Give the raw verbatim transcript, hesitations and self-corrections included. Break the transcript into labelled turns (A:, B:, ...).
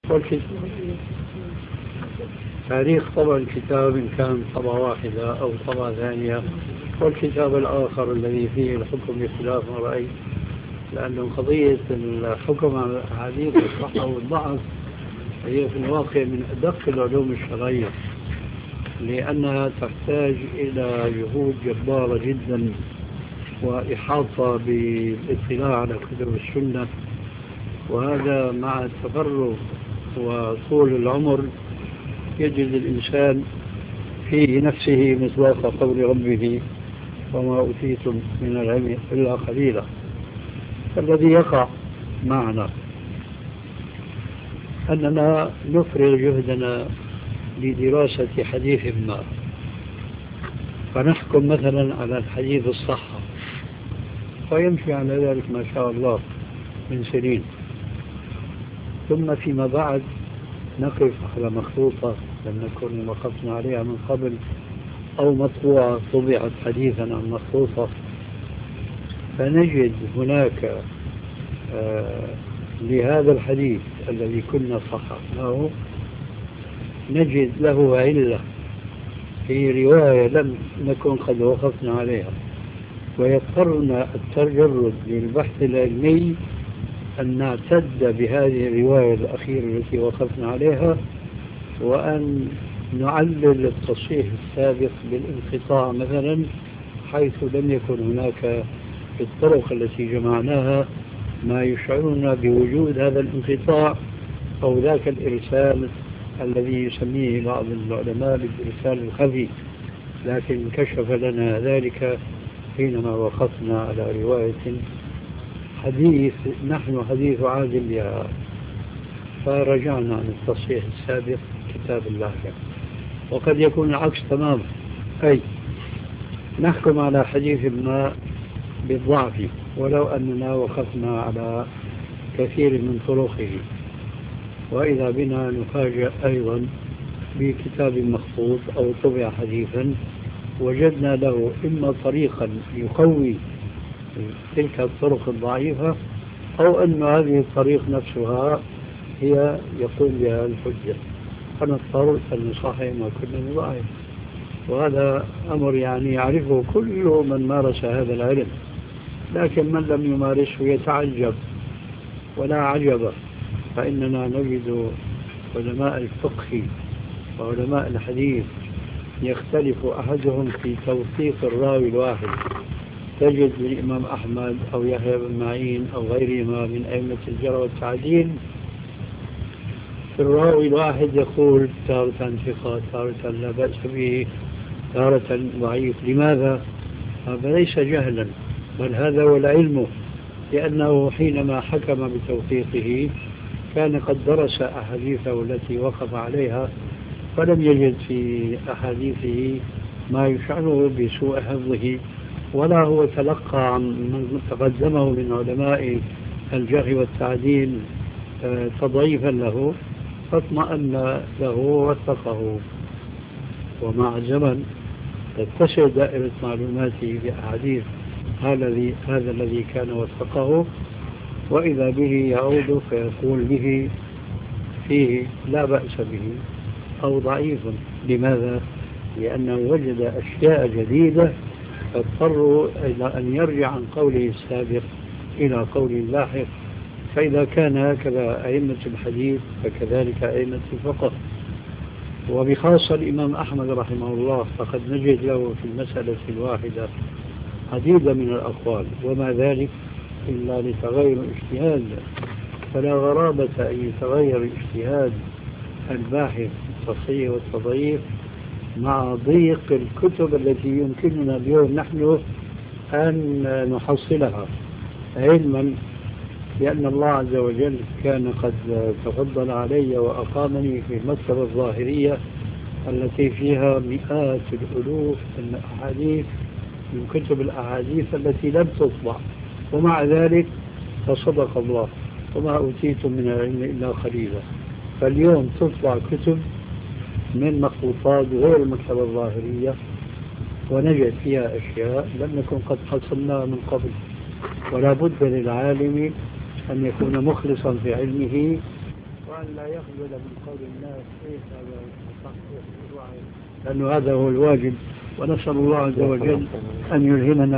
A: والكتاب تاريخ طبع الكتاب إن كان طبعة واحدة أو طبعة ثانية، والكتاب الآخر الذي فيه الحكم بخلاف ما رأيت، لأنه قضية الحكم على الأحاديث الصحة والضعف هي في الواقع من أدق العلوم الشرعية، لأنها تحتاج إلى جهود جبارة جدا وإحاطة بالاطلاع على كتب السنة، وهذا مع التفرغ وطول العمر يجد الإنسان في نفسه مصداق قول ربه وما أوتيتم من العلم إلا قليلا. فالذي يقع معنا أننا نفرغ جهدنا لدراسة حديث ما، فنحكم مثلا على الحديث الصحة، فيمشي على ذلك ما شاء الله من سنين، ثم فيما بعد نقف على مخطوطة لم نكن وقفنا عليها من قبل، أو مطبوعة طبعت حديثا عن مخطوطة، فنجد هناك آه لهذا الحديث الذي كنا صححناه نجد له علة في رواية لم نكن قد وقفنا عليها، ويضطرنا التجرد للبحث العلمي أن نعتد بهذه الرواية الأخيرة التي وقفنا عليها، وأن نعلل التصحيح السابق بالانقطاع مثلا، حيث لم يكن هناك في الطرق التي جمعناها ما يشعرنا بوجود هذا الانقطاع أو ذاك الإرسال الذي يسميه بعض العلماء بالإرسال الخفي، لكن كشف لنا ذلك حينما وقفنا على رواية حديث نحن حديث عهد بها، فرجعنا عن التصحيح السابق كتاب الله. وقد يكون العكس تماما، أي نحكم على حديث ما بالضعف ولو أننا وقفنا على كثير من طرقه، وإذا بنا نفاجأ أيضا بكتاب مخطوط أو طبع حديثا وجدنا له إما طريقا يقوي تلك الطرق الضعيفة، أو أن هذه الطريق نفسها هي يقوم بها الحجة، فنضطر أن نصحح ما كنا نضعف. وهذا أمر يعني يعرفه كل من مارس هذا العلم، لكن من لم يمارسه يتعجب، ولا عجب، فإننا نجد علماء الفقه وعلماء الحديث يختلف أحدهم في توثيق الراوي الواحد. تجد الإمام أحمد أو يحيى بن معين أو غيرهما من أئمة الجرح والتعديل في الراوي الواحد يقول تارة ثقة، تارة لا بأس به، تارة ضعيف. لماذا؟ هذا ليس جهلا، بل هذا هو العلم، لأنه حينما حكم بتوثيقه كان قد درس أحاديثه التي وقف عليها، فلم يجد في أحاديثه ما يشعره بسوء حفظه، ولا هو تلقى عن من تقدمه من علماء الجرح والتعديل تضعيفا له فاطمأن له ووثقه. ومع الزمن تتسع دائرة معلوماته بأحاديث هذا الذي كان وثقه، وإذا به يعود فيقول به فيه لا بأس به أو ضعيف. لماذا؟ لأنه وجد أشياء جديدة فاضطروا إلى أن يرجع عن قوله السابق إلى قول اللاحق. فإذا كان هكذا أئمة الحديث فكذلك أئمة الفقه، وبخاصة الإمام أحمد رحمه الله، فقد نجد له في المسألة الواحدة عديدة من الأقوال، وما ذلك إلا لتغير الاجتهاد، فلا غرابة أن يتغير اجتهاد الباحث التصحيح والتضعيف مع ضيق الكتب التي يمكننا اليوم نحن أن نحصلها، علما لأن الله عز وجل كان قد تفضل علي وأقامني في المكتبة الظاهرية التي فيها مئات الألوف من الأحاديث من كتب الأحاديث التي لم تطبع، ومع ذلك فصدق الله وما أوتيتم من العلم إلا قليلا. فاليوم تطبع كتب من مخطوطات غير المكتبة الظاهرية ونجد فيها أشياء لم نكن قد حصلناها من قبل. ولا بد للعالم أن يكون مخلصا في علمه وأن الإنسان لا يخجل من قول الناس إيه هذا صح لأنه هذا هو الواجب، ونسأل الله عز وجل أن يلهمنا